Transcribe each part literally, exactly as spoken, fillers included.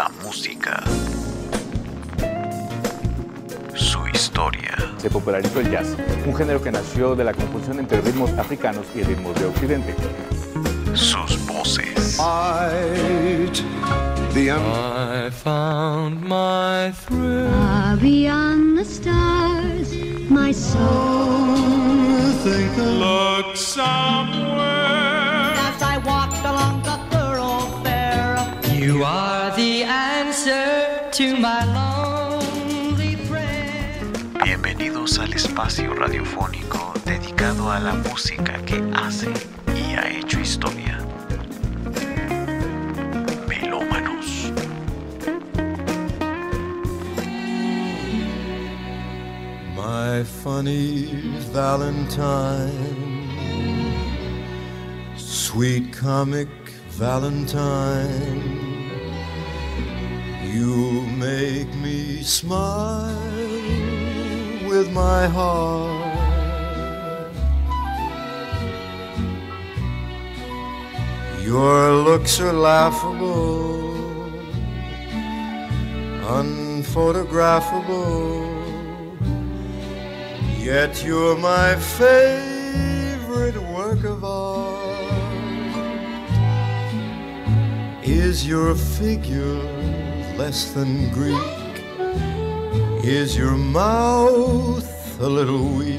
la música, su historia. Se popularizó el jazz, un género que nació de la conjunción entre ritmos africanos y ritmos de Occidente. Sus voces. Light, the un- I found my thrill. Far beyond the stars, my soul. Look somewhere. As I walked along the thoroughfare, You are the answer to my lonely prayer. Bienvenidos al espacio radiofónico dedicado a la música que hace y ha hecho historia. Melómanos. My funny Valentine, sweet comic Valentine, you make me smile with my heart. Your looks are laughable, unphotographable, yet you're my favorite work of art. Is your figure less than Greek? Is your mouth a little weak?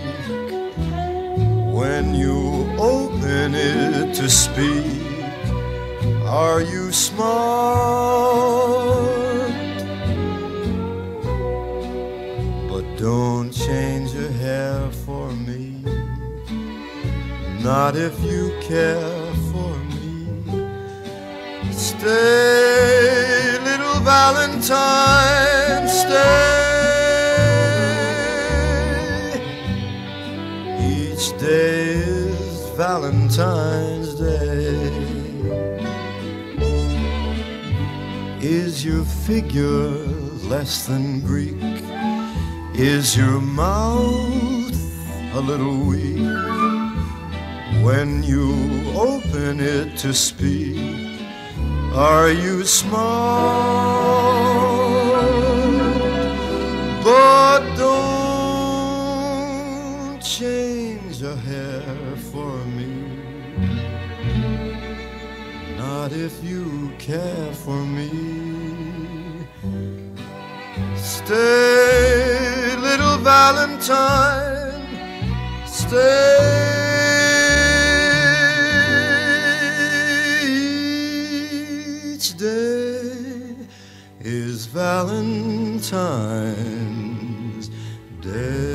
When you open it to speak, are you smart? But don't change your hair for me, not if you care for me. Stay, little Valentine, stay. Each day is Valentine's Day. Is your figure less than Greek? Is your mouth a little weak? When you open it to speak, are you smart? But don't change your hair for me, not if you care for me. Stay, little Valentine, stay. Each day is Valentine's Day.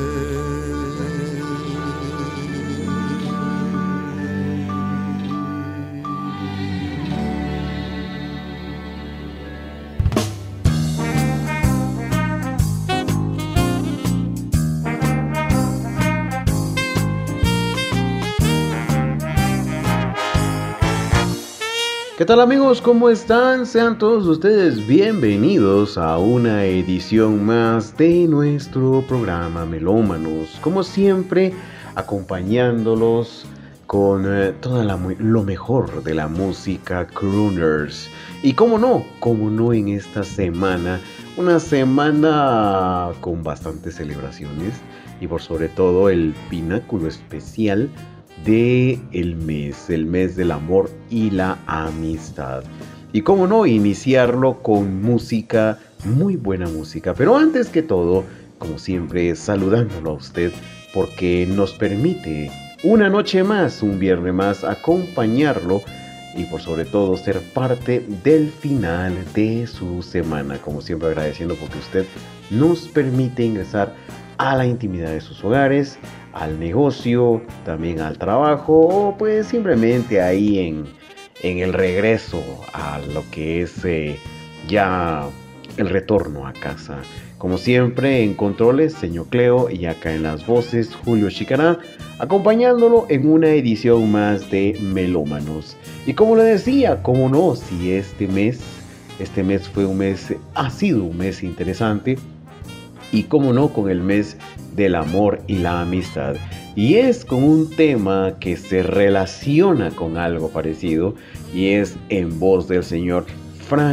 ¿Qué tal amigos? ¿Cómo están? Sean todos ustedes bienvenidos a una edición más de nuestro programa Melómanos. Como siempre, acompañándolos con eh, todo lo mejor de la música crooners. Y cómo no, cómo no en esta semana, una semana con bastantes celebraciones y por sobre todo el pináculo especial de el mes, el mes del amor y la amistad. Y cómo no, iniciarlo con música, muy buena música. Pero antes que todo, como siempre, saludándolo a usted, porque nos permite una noche más, un viernes más, acompañarlo y por sobre todo ser parte del final de su semana. Como siempre, agradeciendo porque usted nos permite ingresar a la intimidad de sus hogares, al negocio, también al trabajo o pues simplemente ahí en, en el regreso a lo que es eh, ya el retorno a casa. Como siempre en controles, señor Cleo, y acá en las voces, Julio Chicará, acompañándolo en una edición más de Melómanos. Y como le decía, cómo no, si este mes, este mes fue un mes, ha sido un mes interesante, y cómo no, con el mes del amor y la amistad. Y es con un tema que se relaciona con algo parecido, y es en voz del señor Frank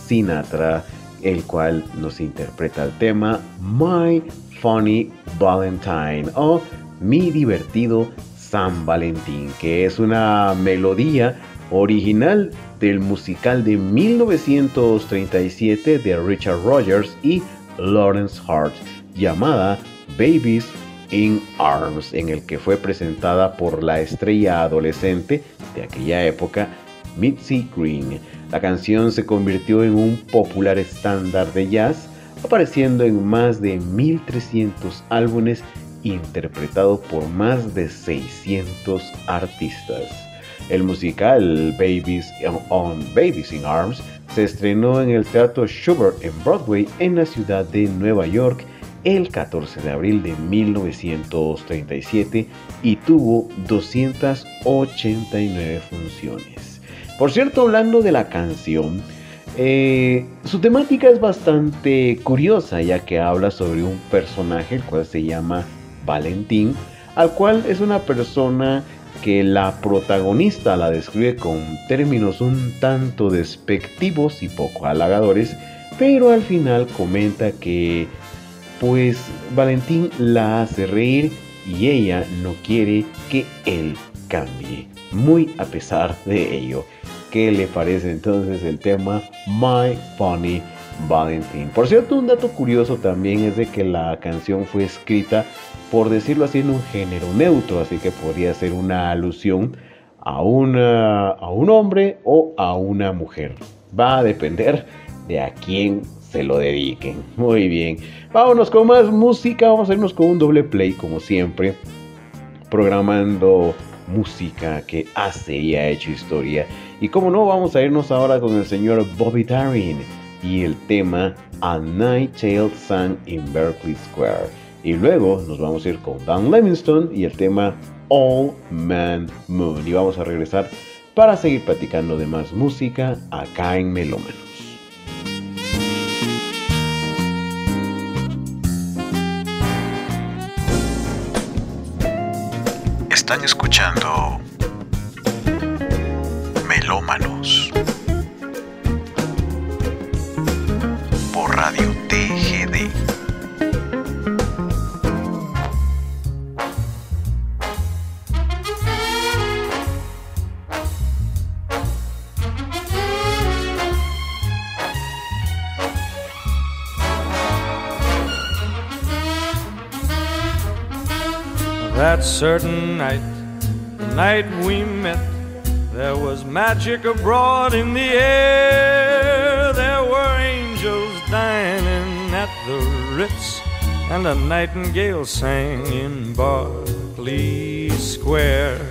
Sinatra, el cual nos interpreta el tema My Funny Valentine o Mi Divertido San Valentín, que es una melodía original del musical de mil novecientos treinta y siete de Richard Rodgers y Lawrence Hart, llamada Babies in Arms, en el que fue presentada por la estrella adolescente de aquella época, Mitzi Green. La canción se convirtió en un popular estándar de jazz, apareciendo en más de mil trescientos álbumes, interpretado por más de seiscientos artistas. El musical Babies on Babies in Arms se estrenó en el Teatro Shubert en Broadway en la ciudad de Nueva York el catorce de abril de mil novecientos treinta y siete y tuvo doscientas ochenta y nueve funciones. Por cierto, hablando de la canción, eh, su temática es bastante curiosa, ya que habla sobre un personaje el cual se llama Valentín, al cual es una persona que la protagonista la describe con términos un tanto despectivos y poco halagadores, pero al final comenta que pues Valentín la hace reír y ella no quiere que él cambie, muy a pesar de ello. ¿Qué le parece entonces el tema My Funny Valentine? Por cierto, un dato curioso también es de que la canción fue escrita, por decirlo así, en un género neutro, así que podría ser una alusión a, una, a un hombre o a una mujer. Va a depender de a quién se lo dediquen. Muy bien, vámonos con más música. Vamos a irnos con un doble play, como siempre, programando música que hace y ha hecho historia. Y como no, vamos a irnos ahora con el señor Bobby Darin y el tema A Nightingale Sang in Berkeley Square. Y luego nos vamos a ir con Dan Livingstone y el tema All Man Moon. Y vamos a regresar para seguir platicando de más música acá en Melómanos. Están escuchando Melómanos por Radio T G D. That certain night, the night we met, there was magic abroad in the air. There were angels dining at the Ritz, and a nightingale sang in Berkeley Square.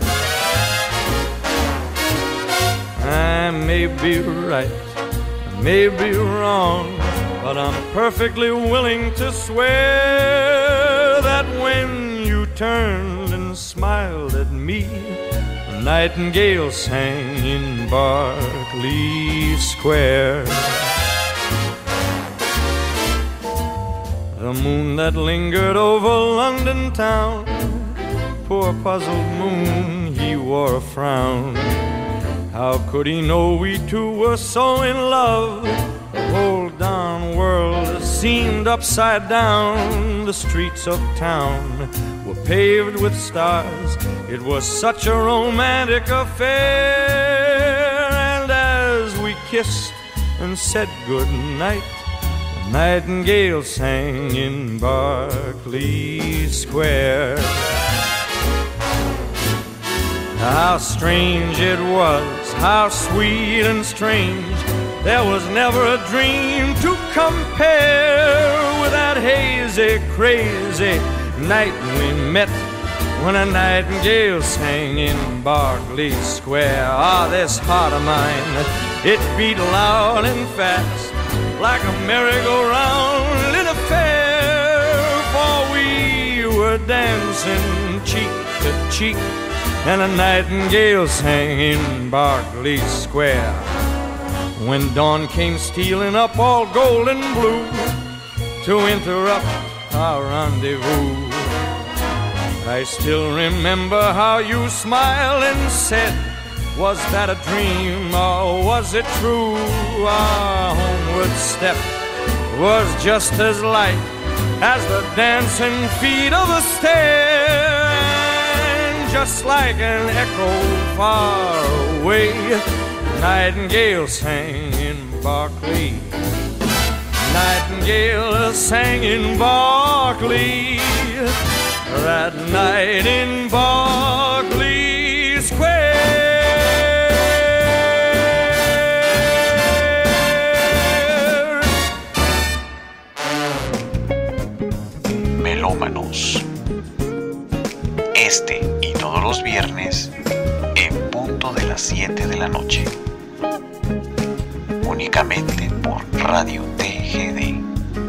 I may be right, I may be wrong, but I'm perfectly willing to swear that when you turned and smiled at me, a nightingale sang in Berkeley Square. The moon that lingered over London town, poor puzzled moon, he wore a frown. How could he know we two were so in love? The whole darn world seemed upside down. The streets of town were paved with stars. It was such a romantic affair. And as we kissed and said goodnight, the nightingale sang in Berkeley Square. How strange it was, how sweet and strange. There was never a dream to compare with that hazy, crazy night we met, when a nightingale sang in Berkeley Square. Ah, this heart of mine, it beat loud and fast, like a merry-go-round in a fair. For we were dancing cheek to cheek, and a nightingale sang in Berkeley Square. When dawn came stealing up all gold and blue to interrupt our rendezvous, I still remember how you smiled and said, was that a dream or was it true? Our home step was just as light as the dancing feet of a stair. And just like an echo far away, Nightingale sang in Berkeley. Nightingale sang in Berkeley that night in Berkeley Square. Melómanos. Este y todos los viernes en punto de las siete de la noche. Únicamente por Radio T G D.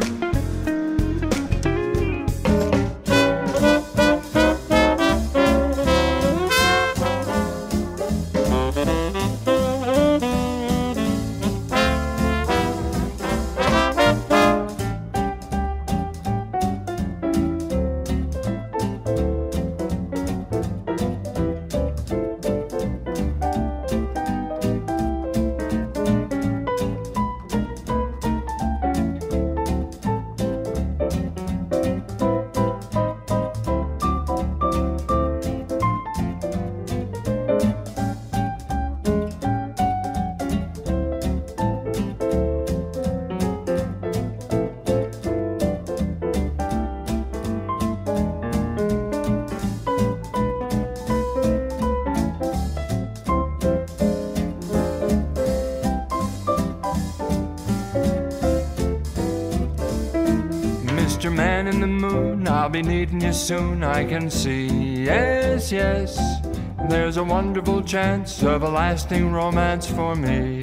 Mister Man in the Moon, I'll be needing you soon, I can see. Yes, yes, there's a wonderful chance of a lasting romance for me.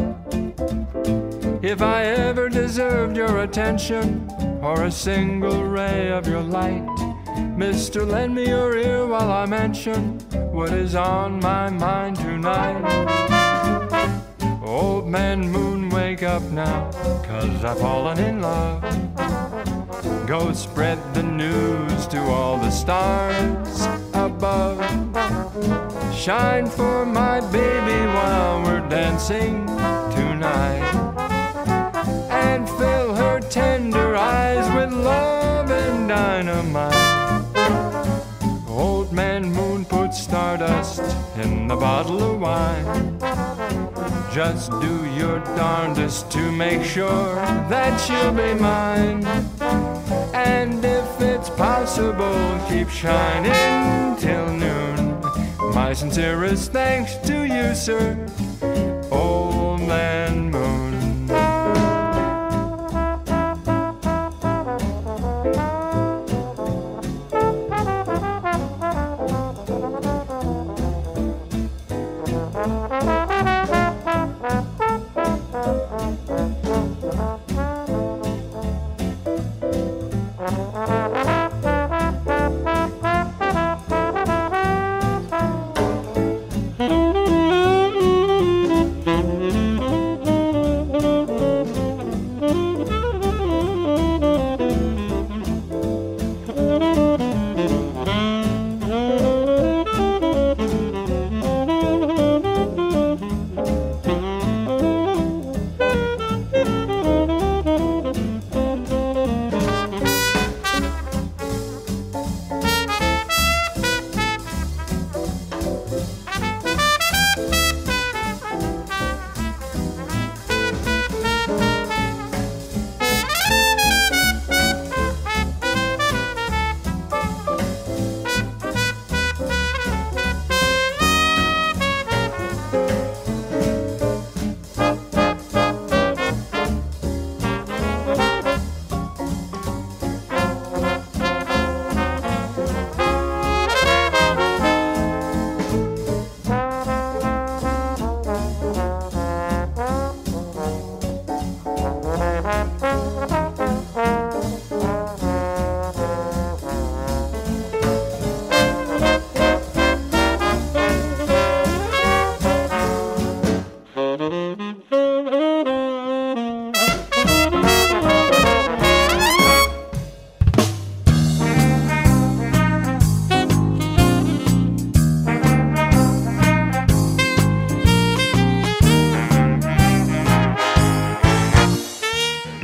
If I ever deserved your attention, or a single ray of your light, Mister, lend me your ear while I mention what is on my mind tonight. Old Man Moon, wake up now, 'cause I've fallen in love. Go spread the news to all the stars above. Shine for my baby while we're dancing tonight, and fill her tender eyes with love and dynamite. Old Man Moon put stardust in the bottle of wine. Just do your darndest to make sure that she'll be mine. And if it's possible, keep shining till noon. My sincerest thanks to you, sir, Old Man Moon.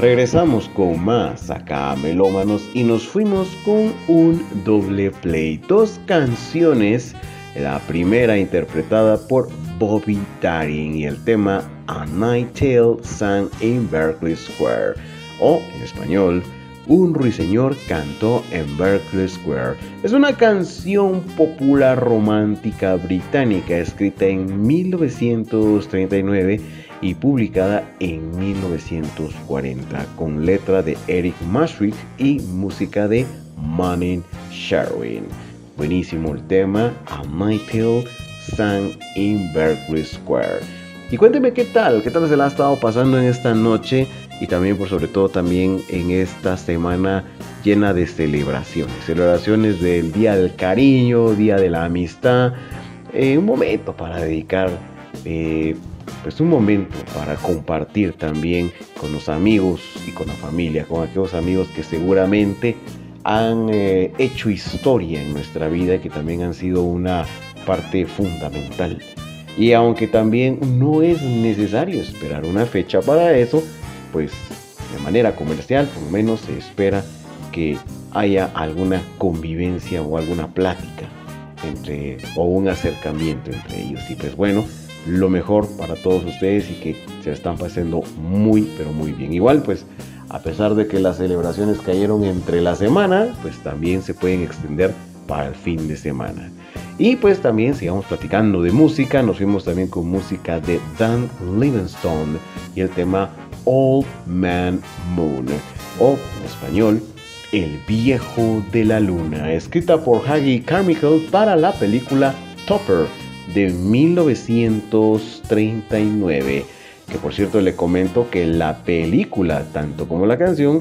Regresamos con más acá, melómanos, y nos fuimos con un doble play. Dos canciones, la primera interpretada por Bobby Darin y el tema A Night Tale Sang in Berkeley Square, o en español, Un ruiseñor cantó en Berkeley Square. Es una canción popular romántica británica escrita en mil novecientos treinta y nueve y publicada en mil novecientos cuarenta, con letra de Eric Mashrick y música de Manning Sherwin. Buenísimo el tema, A Night Tale Sang in Berkeley Square. Y cuénteme qué tal, qué tal se la ha estado pasando en esta noche y también, por sobre todo, también en esta semana llena de celebraciones, celebraciones del Día del Cariño, Día de la Amistad, eh, un momento para dedicar, eh, pues un momento para compartir también con los amigos y con la familia, con aquellos amigos que seguramente han eh, hecho historia en nuestra vida y que también han sido una parte fundamental. Y aunque también no es necesario esperar una fecha para eso, pues de manera comercial por lo menos se espera que haya alguna convivencia o alguna plática entre, o un acercamiento entre ellos. Y pues bueno, lo mejor para todos ustedes y que se están pasando muy pero muy bien. Igual pues, a pesar de que las celebraciones cayeron entre la semana, pues también se pueden extender para el fin de semana. Y pues también sigamos platicando de música. Nos fuimos también con música de Dan Livingstone y el tema Old Man Moon, o en español, El Viejo de la Luna, escrita por Haggy Carmichael para la película Topper de mil novecientos treinta y nueve. Que por cierto le comento que la película, tanto como la canción,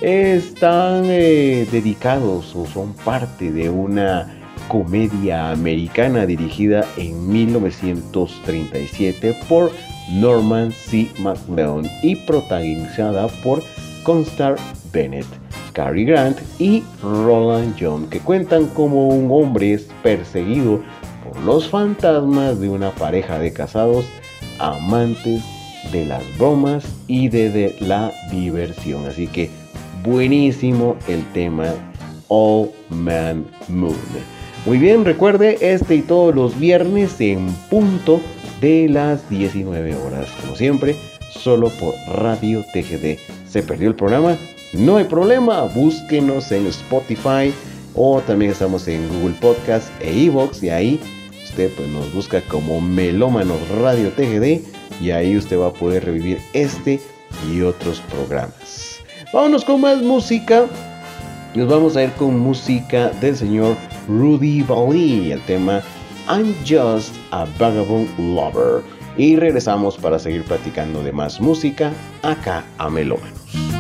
están eh, dedicados o son parte de una comedia americana dirigida en mil novecientos treinta y siete por Norman C. MacLeod y protagonizada por Constance Bennett, Cary Grant y Roland Young, que cuentan como un hombre es perseguido por los fantasmas de una pareja de casados amantes de las bromas y de, de la diversión. Así que buenísimo el tema Old Man Moon. Muy bien, recuerde, este y todos los viernes en punto de las diecinueve horas, como siempre, solo por Radio T G D. ¿Se perdió el programa? No hay problema, búsquenos en Spotify o también estamos en Google Podcast e iVoox, y ahí usted pues nos busca como Melómanos Radio T G D y ahí usted va a poder revivir este y otros programas. Vámonos con más música. Nos vamos a ir con música del señor Rudy Vallee, el tema I'm Just a Vagabond Lover. Y regresamos para seguir platicando de más música acá a Melómanos.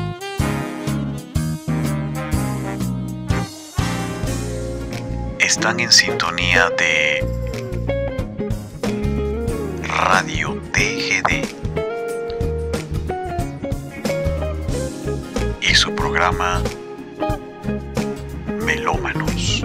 Están en sintonía de Radio T G D y su programa Melómanos.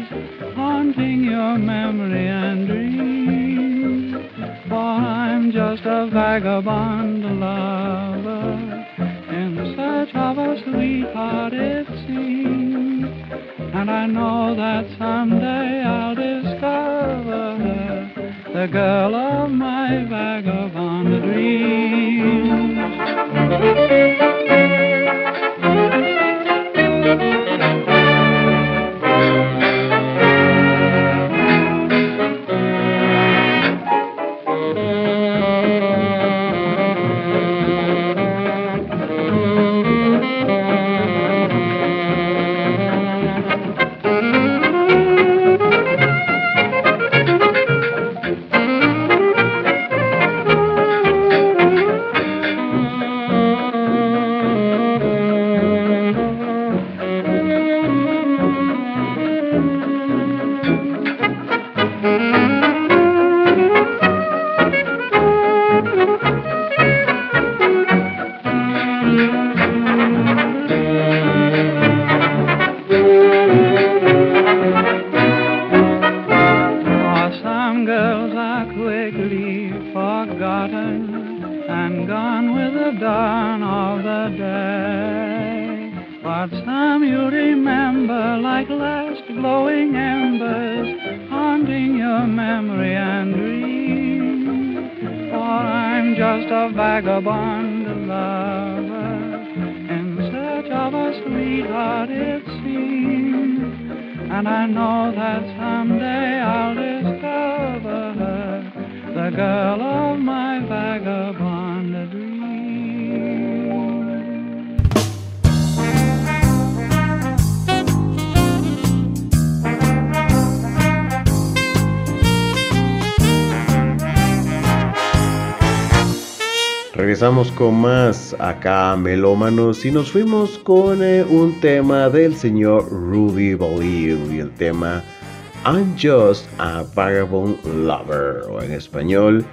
Haunting your memory and dreams, for I'm just just a vagabond lover in search of a sweetheart, it seems. And I know that someday I'll discover her, the girl of my vagabond dreams. Regresamos con más acá Melómanos y nos fuimos con eh, un tema del señor Rudy Ballou y el tema I'm Just a Vagabond Lover, o en español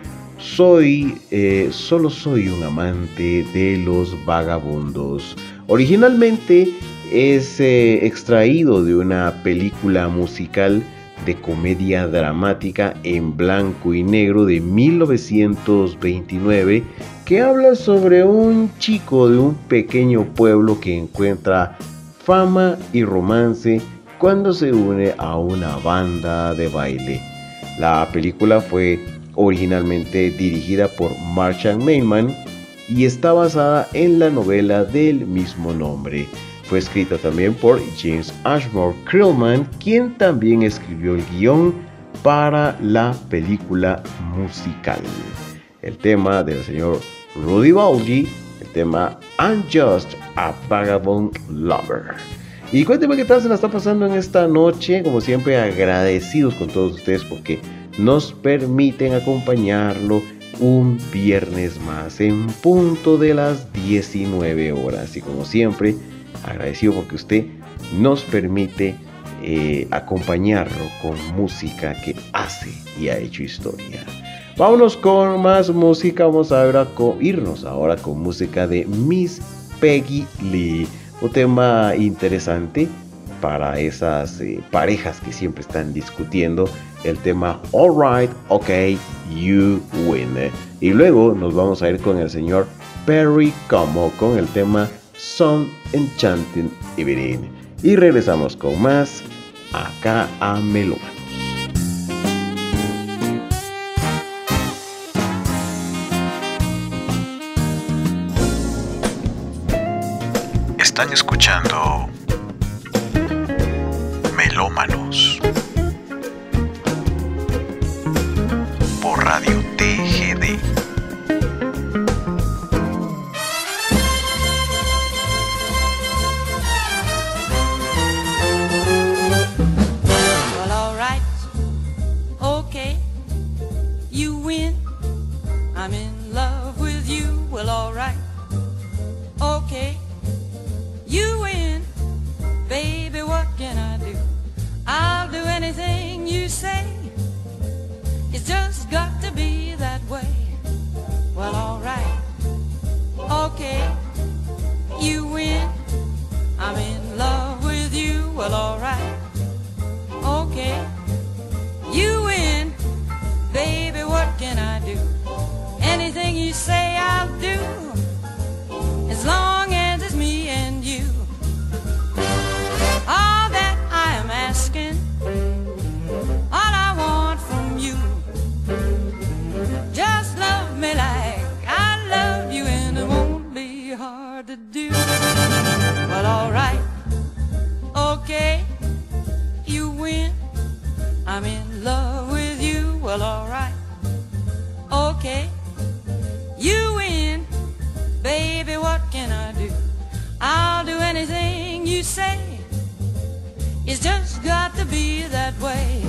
soy eh, solo soy un amante de los vagabundos. Originalmente es eh, extraído de una película musical de comedia dramática en blanco y negro de mil novecientos veintinueve, que habla sobre un chico de un pequeño pueblo que encuentra fama y romance cuando se une a una banda de baile. La película fue originalmente dirigida por Marshall Maidman y está basada en la novela del mismo nombre. Fue escrita también por James Ashmore Krillman, quien también escribió el guión para la película musical. El tema del señor Rudy Ballou, el tema I'm Just a Vagabond Lover. Y cuénteme qué tal se la está pasando en esta noche. Como siempre, agradecidos con todos ustedes porque nos permiten acompañarlo un viernes más en punto de las diecinueve horas. Y como siempre, agradecido porque usted nos permite eh, acompañarlo con música que hace y ha hecho historia. Vámonos con más música. Vamos a ahora con, irnos ahora con música de Miss Peggy Lee. Un tema interesante para esas eh, parejas que siempre están discutiendo. El tema Alright, Okay, You Win. Y luego nos vamos a ir con el señor Perry Como con el tema Some Enchanting Evening. Y regresamos con más acá a Melómanos. Están escuchando Melómanos por Radio T G D. Well, all right, okay, you win. I'm in love with you. Well, all right, okay. You win, baby, what can I do? I'll do anything you say. It's just got to be that way. Well, alright, okay, you win. I'm in love with you. Well, alright, okay, you win, baby, what can I do? Anything say I'll do, as long as it's me and you. All that I am asking, all I want from you, just love me like I love you, and it won't be hard to do. Well, alright, okay, you win, I'm in love with you. Well, alright, okay, you win, baby, what can I do? I'll do anything you say, it's just got to be that way.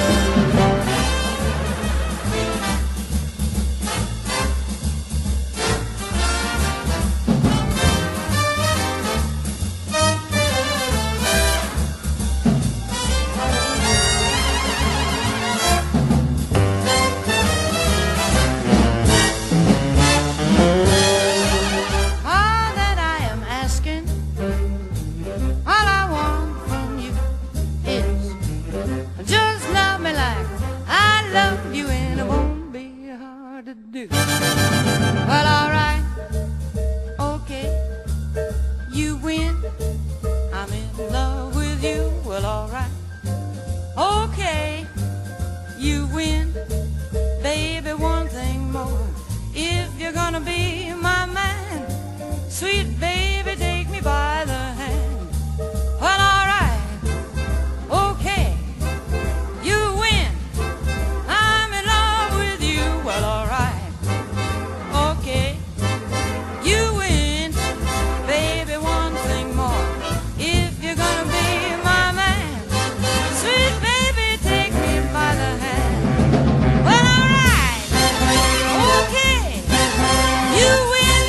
Well, alright, okay, you win, I'm in love with you. Well, alright, okay, you win, baby, one thing more, if you're gonna be my man, sweet baby, take me by the hand. Well, alright, okay, you win, I'm in love with you. Well, alright, okay, you win, baby, one thing more, if you're gonna be my man, sweet baby, take me by the hand. Well, alright, okay, you win.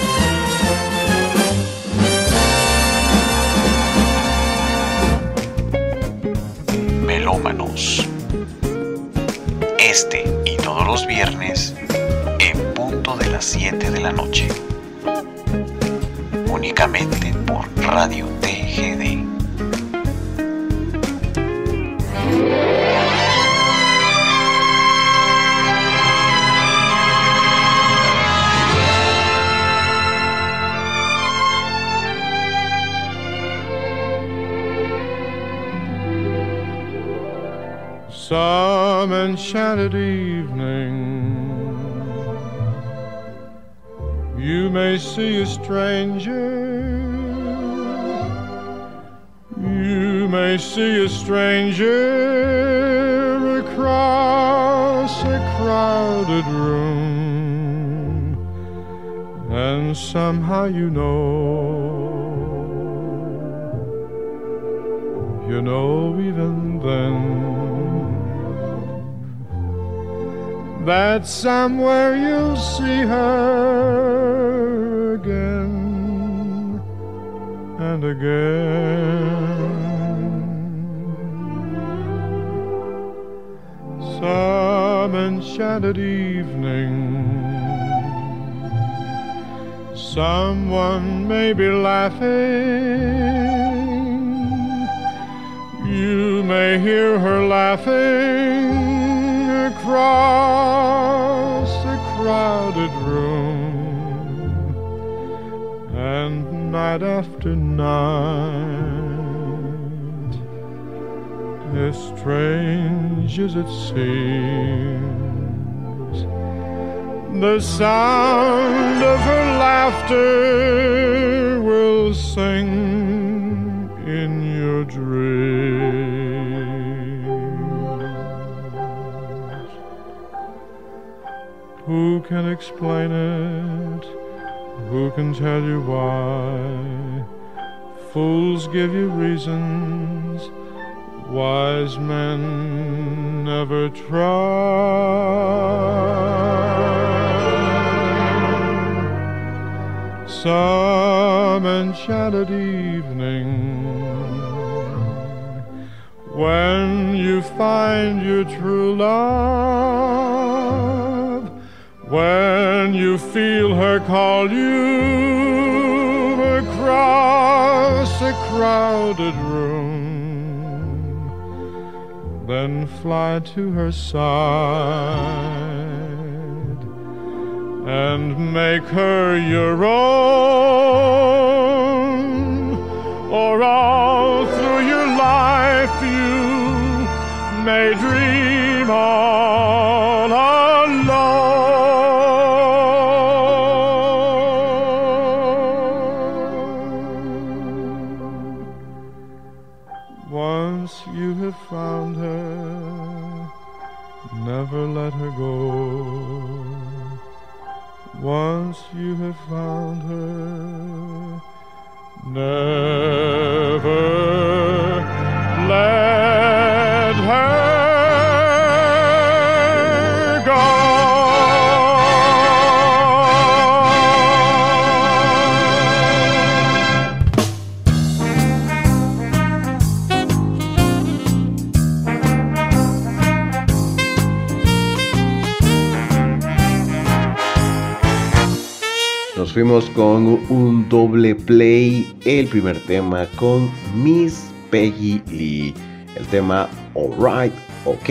Melómanos. Este y todos los viernes en punto de las siete de la noche. Únicamente por Radio T G D. Some enchanted evening, you may see a stranger. You may see a stranger across a crowded room, and somehow you know, you know even then, that somewhere you'll see her again and again. Some enchanted evening, someone may be laughing. You may hear her laughing across a crowded room, and night after night, as strange as it seems, the sound of her laughter will sing in your dreams. Who can explain it? Who can tell you why? Fools give you reasons, wise men never try. Some enchanted evening, when you find your true love, when you feel her call you across a crowded room, then fly to her side and make her your own, or all through your life you may dream all alone. Once you have found her, never let her go. Once you have found her, never let her go. Nos fuimos con un doble play, el primer tema con Miss Peggy Lee, el tema Alright, OK,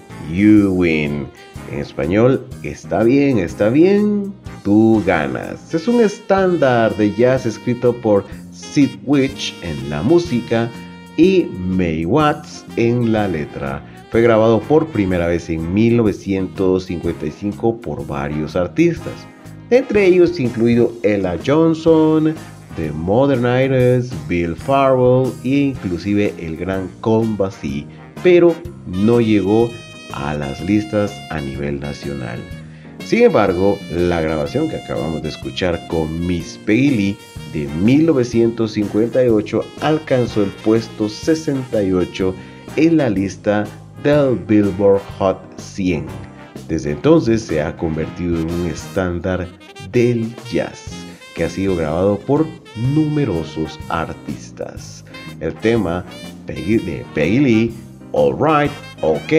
You Win. En español, está bien, está bien, tú ganas. Es un estándar de jazz escrito por Sid Witch en la música y Mae Watts en la letra. Fue grabado por primera vez en mil novecientos cincuenta y cinco por varios artistas, entre ellos incluido Ella Johnson, The Modernitors, Bill Farrell e inclusive el gran Count Basie, pero no llegó a las listas a nivel nacional. Sin embargo, la grabación que acabamos de escuchar con Miss Peggy Lee de mil novecientos cincuenta y ocho alcanzó el puesto sesenta y ocho en la lista del Billboard Hot cien. Desde entonces se ha convertido en un estándar del jazz que ha sido grabado por numerosos artistas. El tema de Peggy Lee, Alright, OK,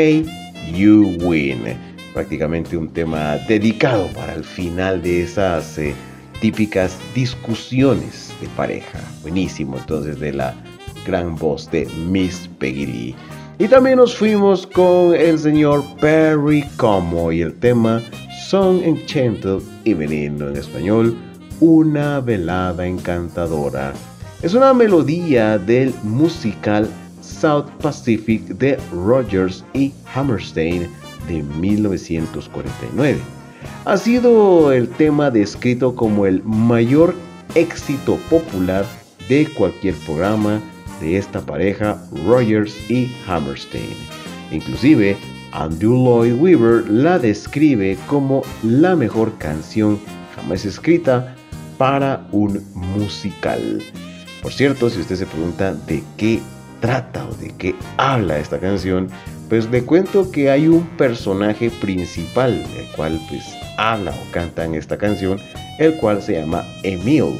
You Win. Prácticamente un tema dedicado para el final de esas eh, típicas discusiones de pareja. Buenísimo, entonces, de la gran voz de Miss Peggy Lee. Y también nos fuimos con el señor Perry Como y el tema Song Enchanted Evening, en español, una velada encantadora. Es una melodía del musical South Pacific de Rodgers y Hammerstein de mil novecientos cuarenta y nueve. Ha sido el tema descrito como el mayor éxito popular de cualquier programa de esta pareja, Rodgers y Hammerstein. Inclusive, Andrew Lloyd Webber la describe como la mejor canción jamás escrita para un musical. Por cierto, si usted se pregunta de qué trata o de qué habla esta canción, pues le cuento que hay un personaje principal, el cual pues habla o canta en esta canción, el cual se llama Emil.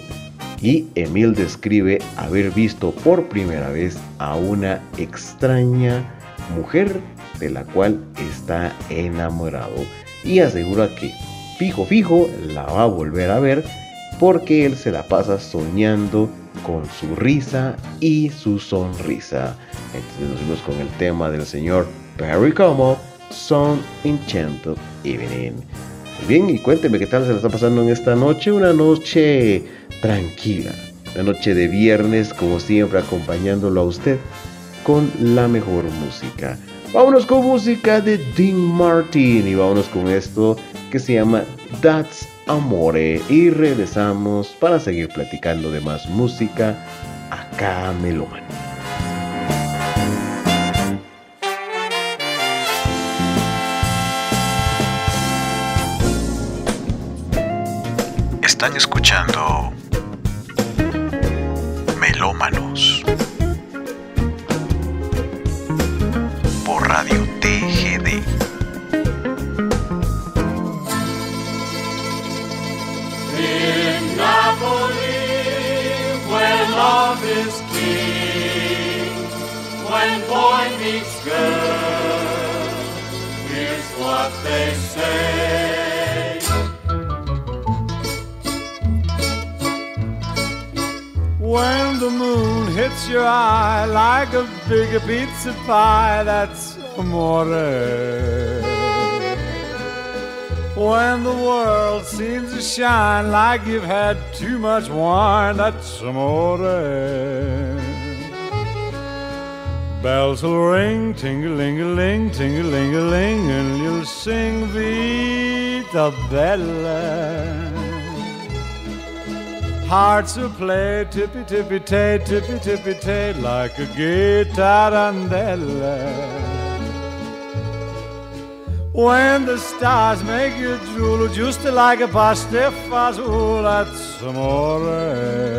Y Emil describe haber visto por primera vez a una extraña mujer de la cual está enamorado, y asegura que fijo fijo la va a volver a ver porque él se la pasa soñando con su risa y su sonrisa. Entonces nos fuimos con el tema del señor Perry Como, Song Enchanted Evening. Muy bien, y cuénteme qué tal se la está pasando en esta noche. Una noche tranquila, una noche de viernes, como siempre, acompañándolo a usted con la mejor música. Vámonos con música de Dean Martin y vámonos con esto que se llama That's Amore, y regresamos para seguir platicando de más música acá a Melómano. Están escuchando Melómanos por Radio T G D. In Napoli, where love is king, when boy meets girl, here's what they say. When the moon hits your eye like a big pizza pie, that's amore. When the world seems to shine like you've had too much wine, that's amore. Bells will ring, ting-a-ling-a-ling, ting-a-ling-a-ling, and you'll sing Vita Bella. Hearts will play tippy-tippy-tay, tippy-tippy-tay, like a gay tarantella. When the stars make you drool, just like a pasta fazool, that's amore.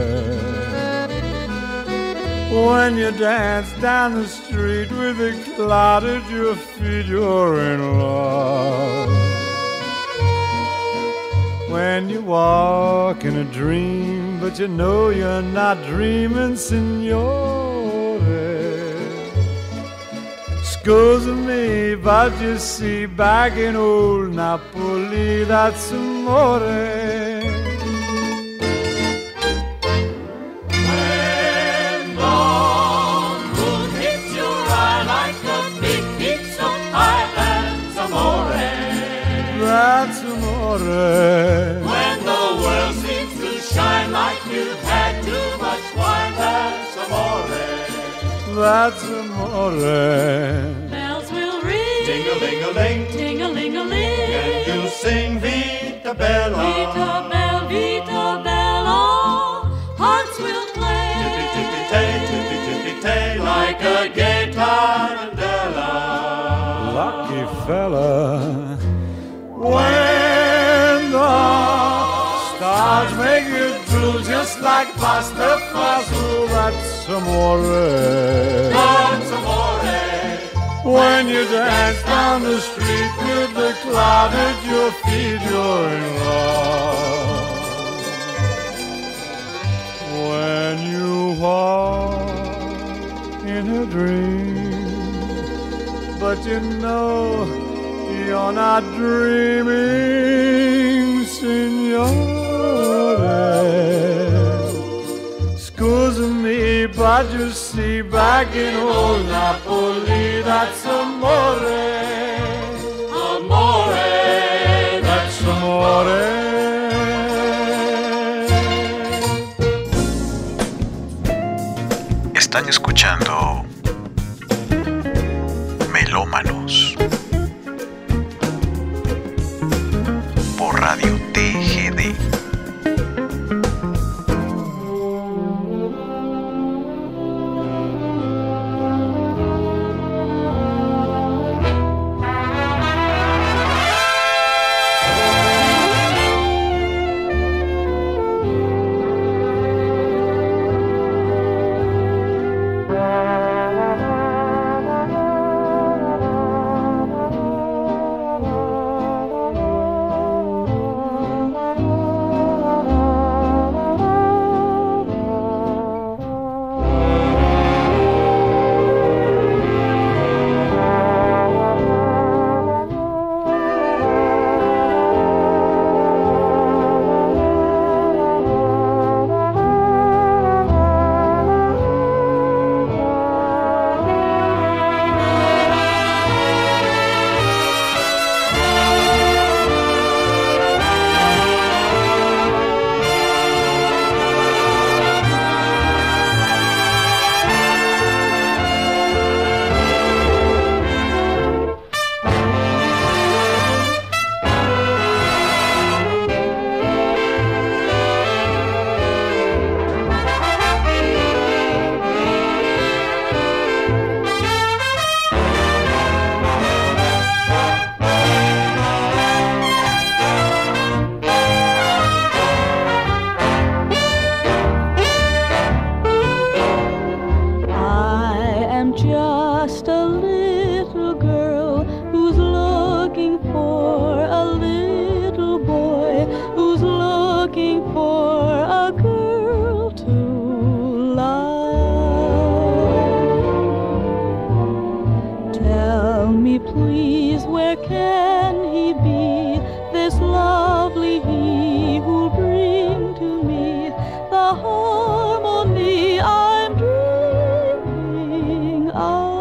When you dance down the street with a cloud at your feet, you're in love. When you walk in a dream, but you know you're not dreaming, signore. Scusa me, but you see, back in old Napoli, that's amore. When dawn moon hits your eye like a big piece of pie, that's amore. That's amore. When the world seems to shine like you've had too much wine, that's amore. That's amore. Bells will ring, Ting-a-ling-a-ling, ting-a-ling-a-ling, and you'll sing Vita Bella. Vita Bella, Vita Bella. Hearts will play, Tippy-tippy-tay, tippy-tippy-tay, like a gay tarantella. Lucky fella. When the stars make you drool, just like pasta fazool, that's amore. That's amore. When you dance down the street with the cloud at your feet, you're in love. When you walk in a dream, but you know you're not dreaming, signore. Scusa me, but you see, back in old Napoli, that's amore. Amore, That's amore. Están escuchando Melómanos por Radio T G D.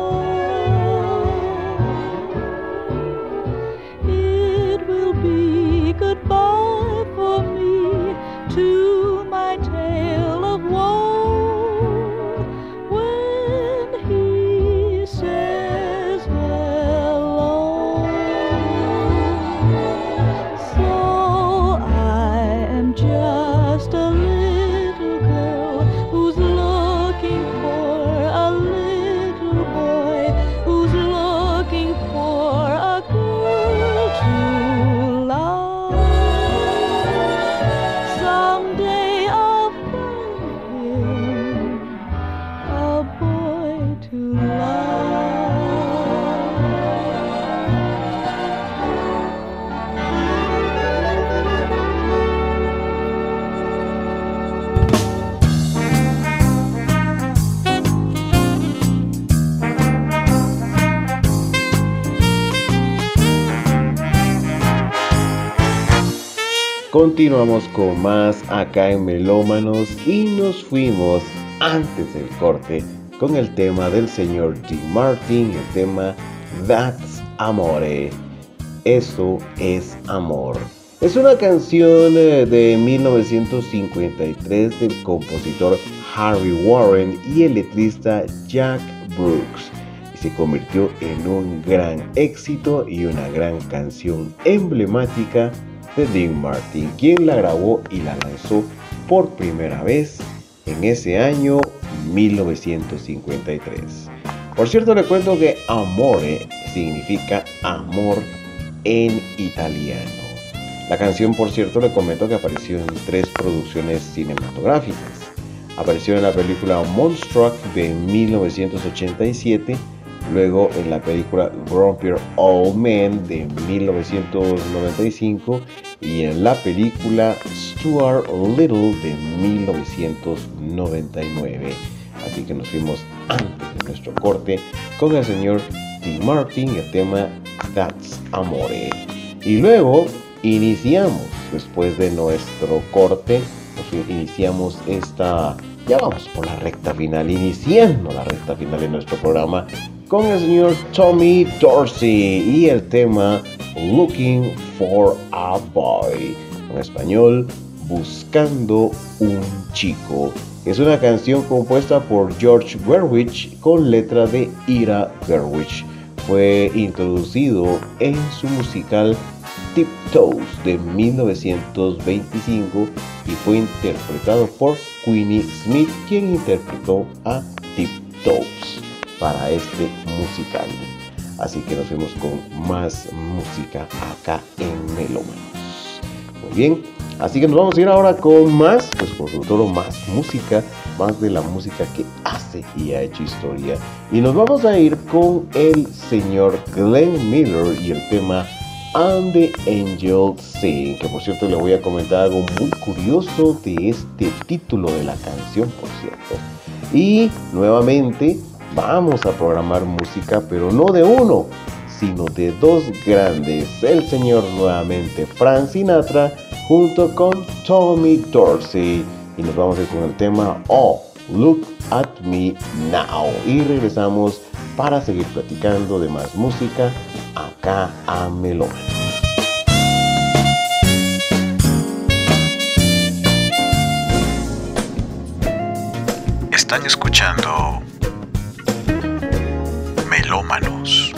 It will be to my tale of woe when he says hello. So I am just a little girl who's looking for a little boy who's looking for a girl to love. Someday I'll find him a boy to love. Continuamos con más acá en Melómanos y nos fuimos antes del corte con el tema del señor Dean Martin, el tema That's Amore. Eso es amor. Es una canción eh, de mil novecientos cincuenta y tres del compositor Harry Warren y el letrista Jack Brooks, y se convirtió en un gran éxito y una gran canción emblemática de Dean Martin, quien la grabó y la lanzó por primera vez en ese año mil novecientos cincuenta y tres. Por cierto, le cuento que amore significa amor en italiano. La canción, por cierto, le comento que apareció en tres producciones cinematográficas. Apareció en la película Moonstruck de mil novecientos ochenta y siete, luego en la película Grumpier Old Man de mil novecientos noventa y cinco y en la película Stuart Little de mil novecientos noventa y nueve. Así que nos fuimos antes de nuestro corte con el señor Dean Martin y el tema That's Amore. Y luego iniciamos, después de nuestro corte, pues iniciamos esta, ya vamos por la recta final, iniciando la recta final de nuestro programa con el señor Tommy Dorsey y el tema Looking for a Boy, en español, Buscando un Chico. Es una canción compuesta por George Gershwin con letra de Ira Gershwin. Fue introducido en su musical Tiptoes de mil novecientos veinticinco y fue interpretado por Queenie Smith, quien interpretó a Tiptoes para este musical. Así que nos vemos con más música acá en Melómanos. Muy bien, así que nos vamos a ir ahora con más, pues por todo más música, más de la música que hace y ha hecho historia. Y nos vamos a ir con el señor Glenn Miller y el tema And the Angels Sing, que por cierto le voy a comentar algo muy curioso de este título de la canción, por cierto. Y nuevamente vamos a programar música, pero no de uno, sino de dos grandes, el señor nuevamente Frank Sinatra junto con Tommy Dorsey, y nos vamos a ir con el tema Oh, Look at Me Now, y regresamos para seguir platicando de más música acá a Melómanos. Están escuchando Melómanos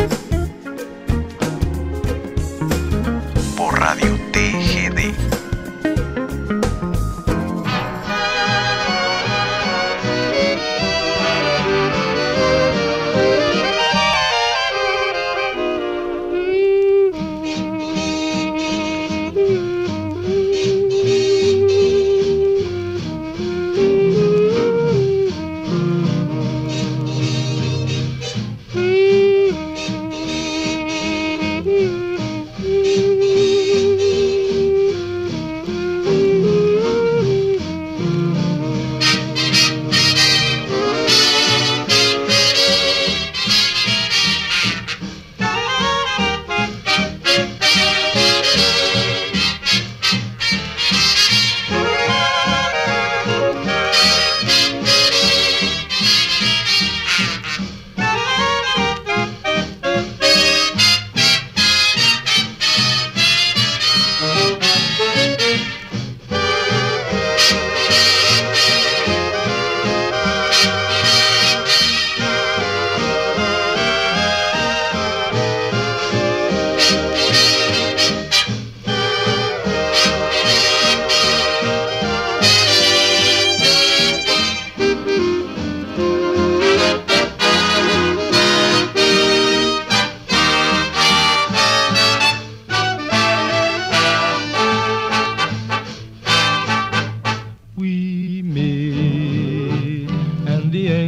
por Radio T G D. Thank you.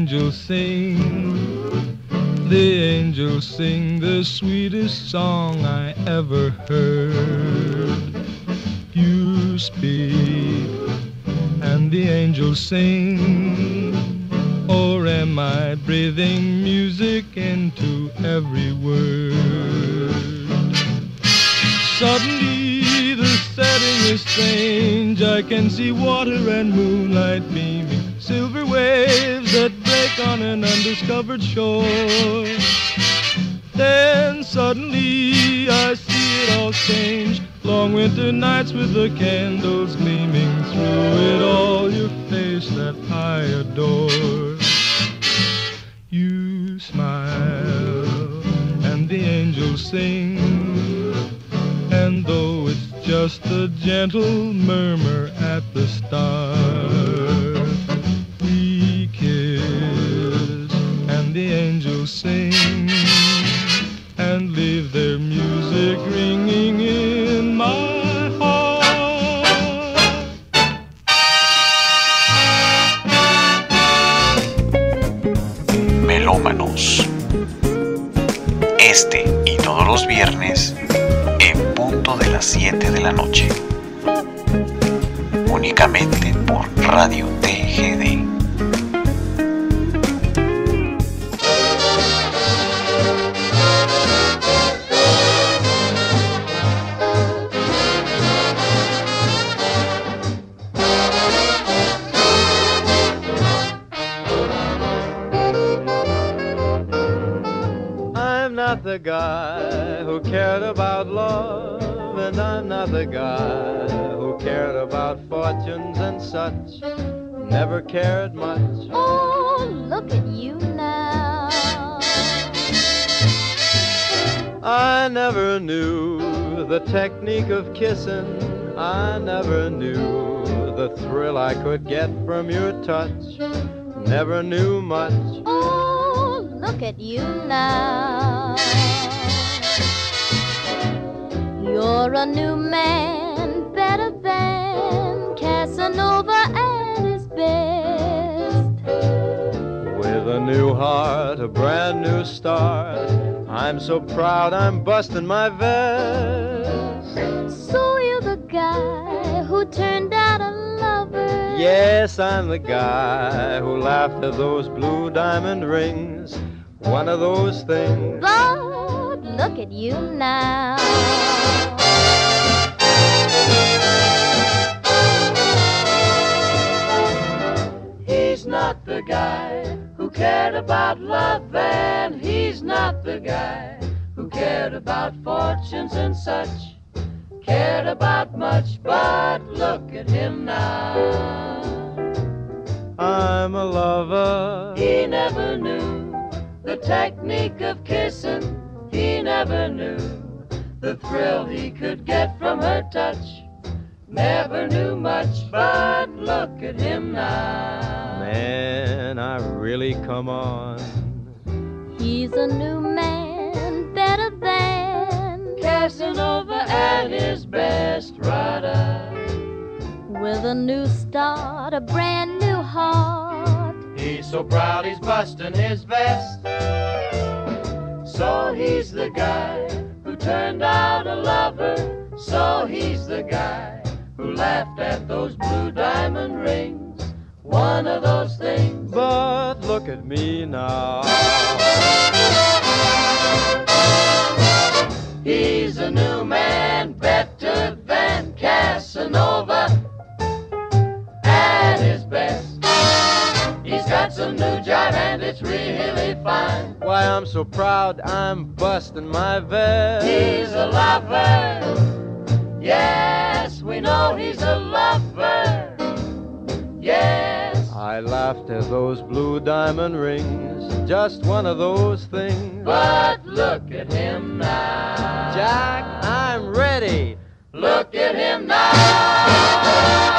angels sing, the angels sing the sweetest song I ever heard. You speak, and the angels sing, or am I breathing music into every word? Suddenly the setting is strange, I can see water and moonlight beaming, silver waves that break on an undiscovered shore. Then suddenly I see it all change, long winter nights with the candles gleaming, through it all your face that I adore. You smile and the angels sing, and though it's just a gentle murmur at the start, we kiss and the angels sing, and leave their music ringing in my heart. Melómanos. Este y todos los viernes en punto de las siete de la noche. Únicamente por Radio T G D. Not the guy who cared about love, and I'm not the guy who cared about fortunes and such. Never cared much. Oh, look at you now. I never knew the technique of kissing. I never knew the thrill I could get from your touch. Never knew much. Oh, look at you now. You're a new man, better than Casanova at his best. With a new heart, a brand new start, I'm so proud I'm busting my vest. So you're the guy who turned out a lover. Yes, I'm the guy who laughed at those blue diamond rings. One of those things. But look at you now. He's not the guy who cared about love, and he's not the guy who cared about fortunes and such. Cared about much, but look at him now. I'm a lover. He never knew the technique of kissing. He never knew the thrill he could get from her touch. Never knew much, but look at him now. Man, I really come on. He's a new man, better than Casanova at his best, rider. With a new start, a brand new heart. He's so proud he's busting his vest. So he's the guy who turned out a lover. So he's the guy who laughed at those blue diamond rings. One of those things. But look at me now. He's a new man, better than Casanova at his best. He's got some new jive and it's really fine. Why, I'm so proud I'm busting my vest. He's a lover. Yes, we know he's a lover. Yes. I laughed at those blue diamond rings. Just one of those things. But look at him now. Jack, I'm ready. Look at him now.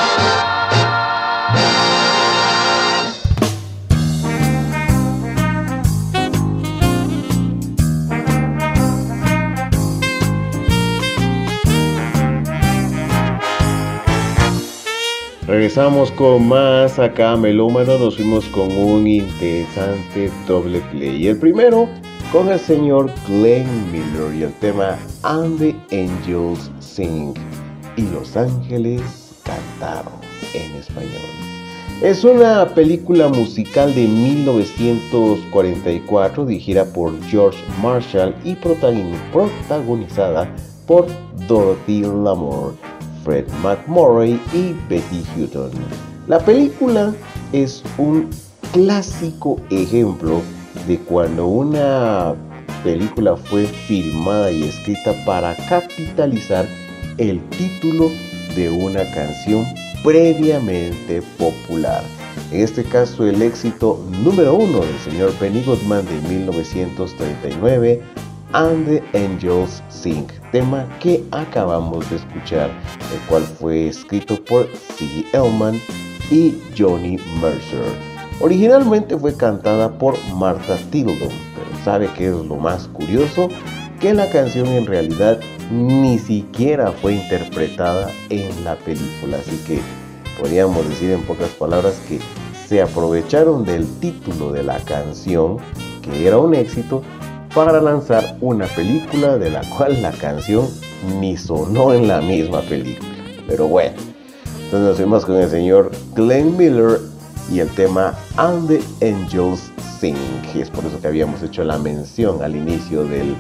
Regresamos con más acá Melómano. Nos fuimos con un interesante doble play. El primero con el señor Glenn Miller y el tema And the Angels Sing y Los Ángeles Cantaron en español. Es una película musical de mil novecientos cuarenta y cuatro dirigida por George Marshall y protagonizada por Dorothy Lamour, Fred MacMurray y Betty Hutton. La película es un clásico ejemplo de cuando una película fue filmada y escrita para capitalizar el título de una canción previamente popular. En este caso, el éxito número uno del señor Benny Goodman de mil novecientos treinta y nueve, And the Angels Sing, tema que acabamos de escuchar, el cual fue escrito por Ziggy Elman y Johnny Mercer. Originalmente fue cantada por Martha Tildon, pero ¿sabe qué es lo más curioso? Que la canción en realidad ni siquiera fue interpretada en la película, así que podríamos decir en pocas palabras que se aprovecharon del título de la canción, que era un éxito, para lanzar una película de la cual la canción ni sonó en la misma película. Pero bueno, entonces nos fuimos con el señor Glenn Miller y el tema And the Angels Sing, y es por eso que habíamos hecho la mención al inicio del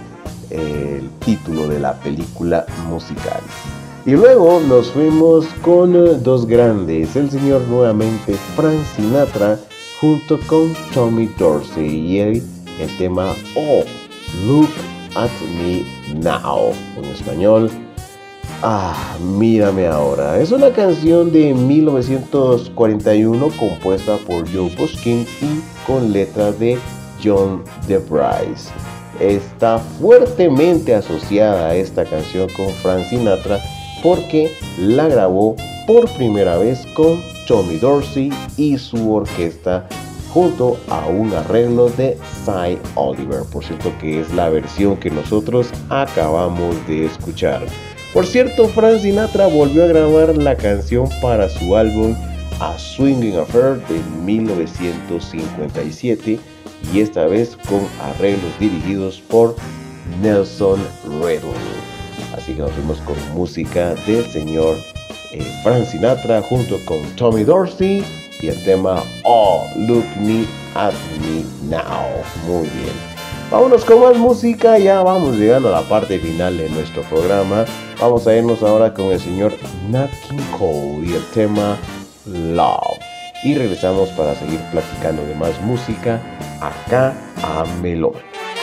el título de la película musical. Y luego nos fuimos con dos grandes, el señor nuevamente Frank Sinatra junto con Tommy Dorsey y el, el tema Oh, Look at Me Now, en español, Ah, mírame ahora. Es una canción de mil novecientos cuarenta y uno compuesta por Joe Bushkin y con letra de John DeBrice. Está fuertemente asociada a esta canción con Frank Sinatra porque la grabó por primera vez con Tommy Dorsey y su orquesta junto a un arreglo de Sy Oliver, por cierto que es la versión que nosotros acabamos de escuchar. Por cierto, Frank Sinatra volvió a grabar la canción para su álbum A Swingin' Affair de mil novecientos cincuenta y siete y esta vez con arreglos dirigidos por Nelson Riddle. Así que nos fuimos con música del señor eh, Frank Sinatra junto con Tommy Dorsey y el tema Oh, Look Me at Me Now. Muy bien. Vámonos con más música, ya vamos llegando a la parte final de nuestro programa. Vamos a irnos ahora con el señor Nat King Cole y el tema Love. Y regresamos para seguir platicando de más música acá a Melón.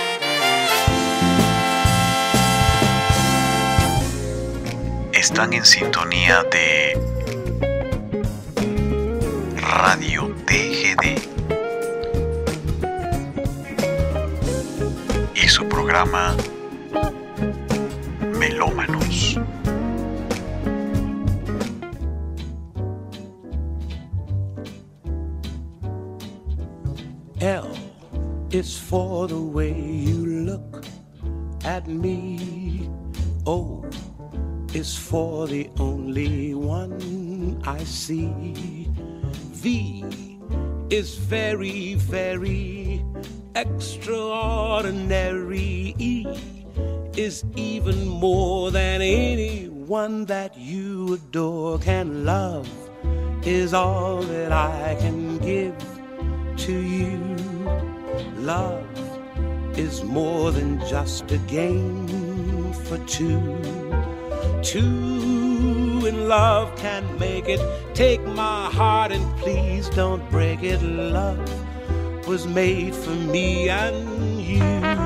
Están en sintonía de Radio T G D y su programa Melómanos. L is for the way you look at me. O is for the only one I see. V is very, very extraordinary. E is even more than anyone that you adore can love, is all that I can give to you. Love is more than just a game for two. Two in love can make it. Take my heart and please don't break it. Love was made for me and you.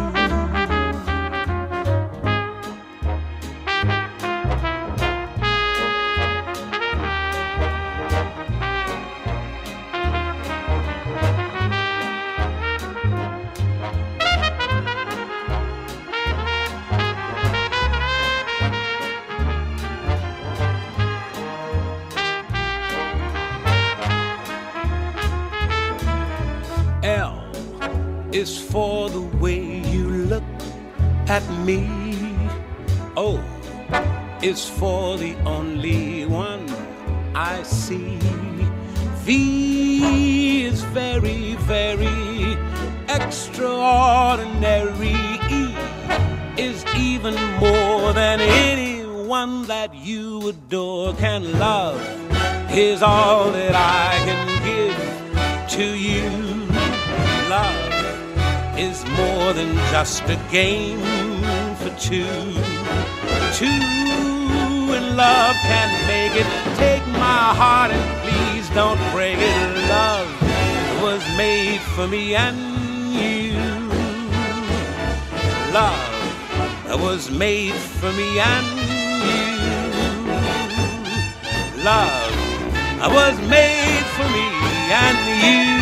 Is for the way you look at me. O is for the only one I see. V is very, very extraordinary. E is even more than anyone that you adore can love. Is all that I can give to you. Love is more than just a game for two. Two in love can make it. Take my heart and please don't break it. Love was made for me and you. Love was made for me and you. Love was made for me and you.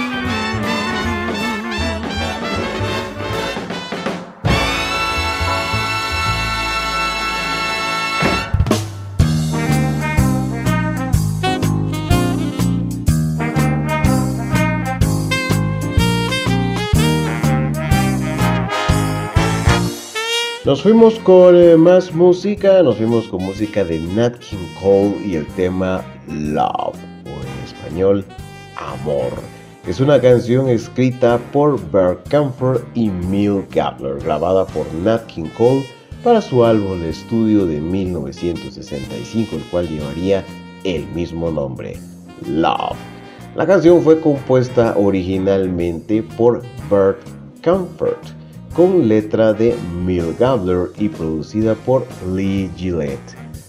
Nos fuimos con eh, más música, nos fuimos con música de Nat King Cole y el tema Love, o en español, Amor. Es una canción escrita por Bert Kaempfert y Milt Gabler, grabada por Nat King Cole para su álbum de estudio de mil novecientos sesenta y cinco, el cual llevaría el mismo nombre, Love. La canción fue compuesta originalmente por Bert Kaempfert, con letra de Milt Gabler y producida por Lee Gillette.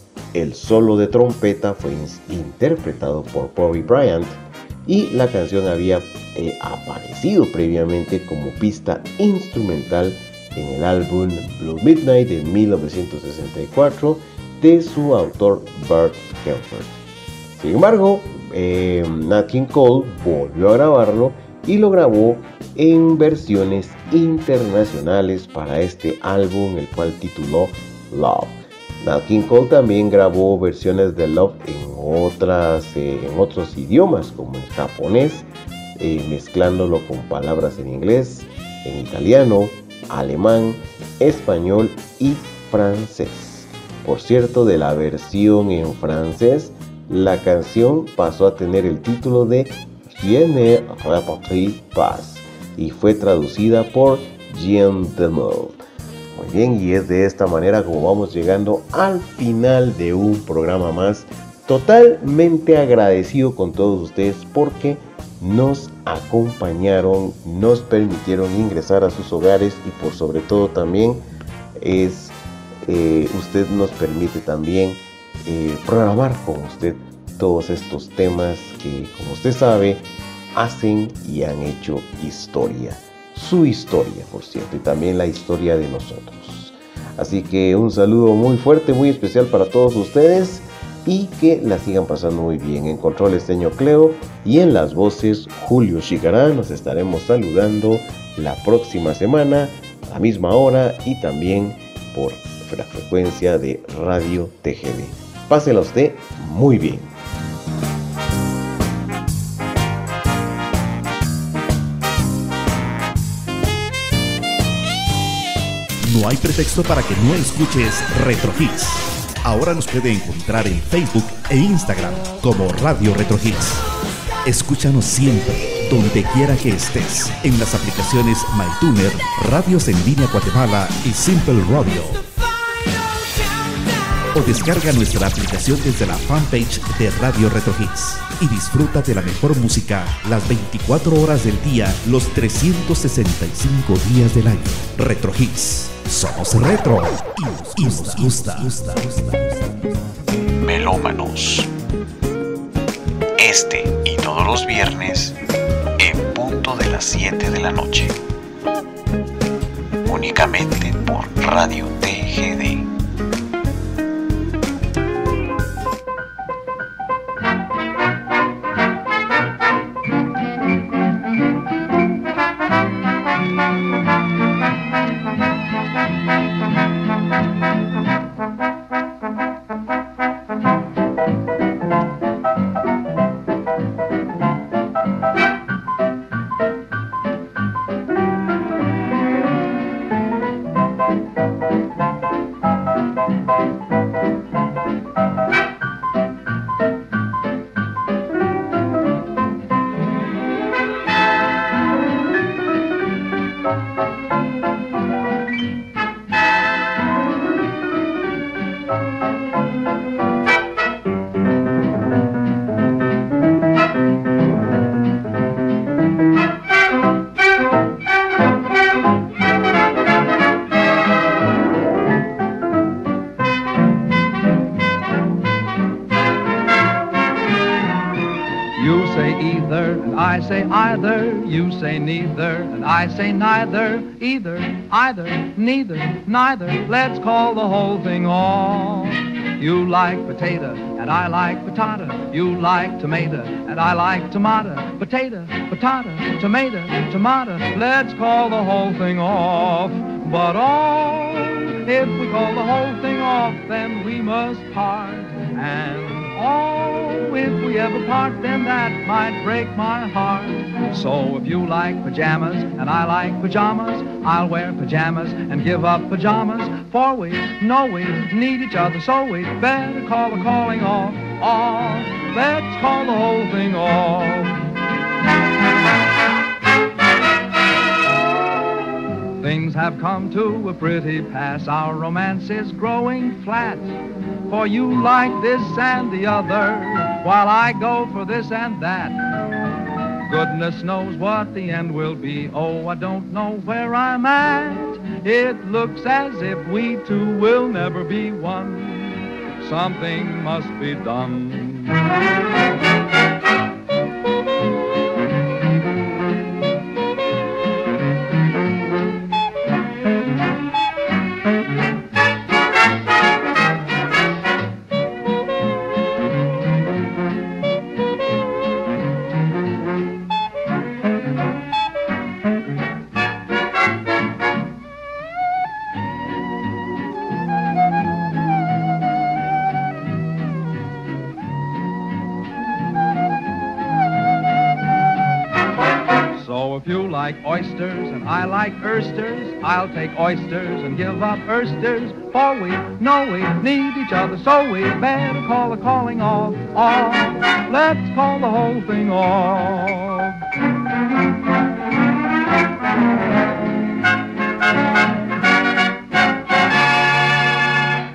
El solo de trompeta fue interpretado por Bobby Bryant y la canción había eh, aparecido previamente como pista instrumental en el álbum Blue Midnight de mil novecientos sesenta y cuatro de su autor Bert Kaempfert. Sin embargo, eh, Nat King Cole volvió a grabarlo y lo grabó en versiones internacionales para este álbum, el cual tituló Love. Nat King Cole también grabó versiones de Love en, otras, eh, en otros idiomas, como en japonés, eh, mezclándolo con palabras en inglés, en italiano, alemán, español y francés. Por cierto, de la versión en francés, la canción pasó a tener el título de Je ne repartis pas y fue traducida por Jean Demel. Muy bien, y es de esta manera como vamos llegando al final de un programa más. Totalmente agradecido con todos ustedes porque nos acompañaron, nos permitieron ingresar a sus hogares y por sobre todo también es eh, usted nos permite también eh, programar con usted todos estos temas que, como usted sabe, hacen y han hecho historia. Su historia, por cierto, y también la historia de nosotros. Así que un saludo muy fuerte, muy especial para todos ustedes y que la sigan pasando muy bien. En controles Teño Cleo y en las voces Julio Chicará. Nos estaremos saludando la próxima semana a la misma hora y también por la frecuencia de Radio T G D. Pásela usted muy bien. No hay pretexto para que no escuches Retro Hits. Ahora nos puede encontrar en Facebook e Instagram como Radio Retro Hits. Escúchanos siempre, donde quiera que estés, en las aplicaciones MyTuner, Radios en Línea Guatemala y Simple Radio. O descarga nuestra aplicación desde la fanpage de Radio Retro Hits y disfruta de la mejor música las veinticuatro horas del día, los trescientos sesenta y cinco días del año. Retro Hits. Somos retro y nos gusta. Melómanos. Este y todos los viernes en punto de las siete de la noche. Únicamente por Radio T G D. You say either, and I say either. You say neither, and I say neither. Either, either, neither, neither. Let's call the whole thing off. You like potato, and I like patata. You like tomato, and I like tomato. Potato, patata, tomato, tomato. Let's call the whole thing off. But oh, if we call the whole thing off, then we must part. And oh, if we ever part, then that might break my heart. So if you like pajamas and I like pajamas, I'll wear pajamas and give up pajamas. For we know we need each other, so we'd better call the calling off, off. Let's call the whole thing off. Things have come to a pretty pass. Our romance is growing flat. For you like this and the other, while I go for this and that. Goodness knows what the end will be. Oh, I don't know where I'm at. It looks as if we two will never be one. Something must be done. If you like oysters and I like oysters, I'll take oysters and give up oysters. For we know we need each other, so we better call the calling off, off. Let's call the whole thing off.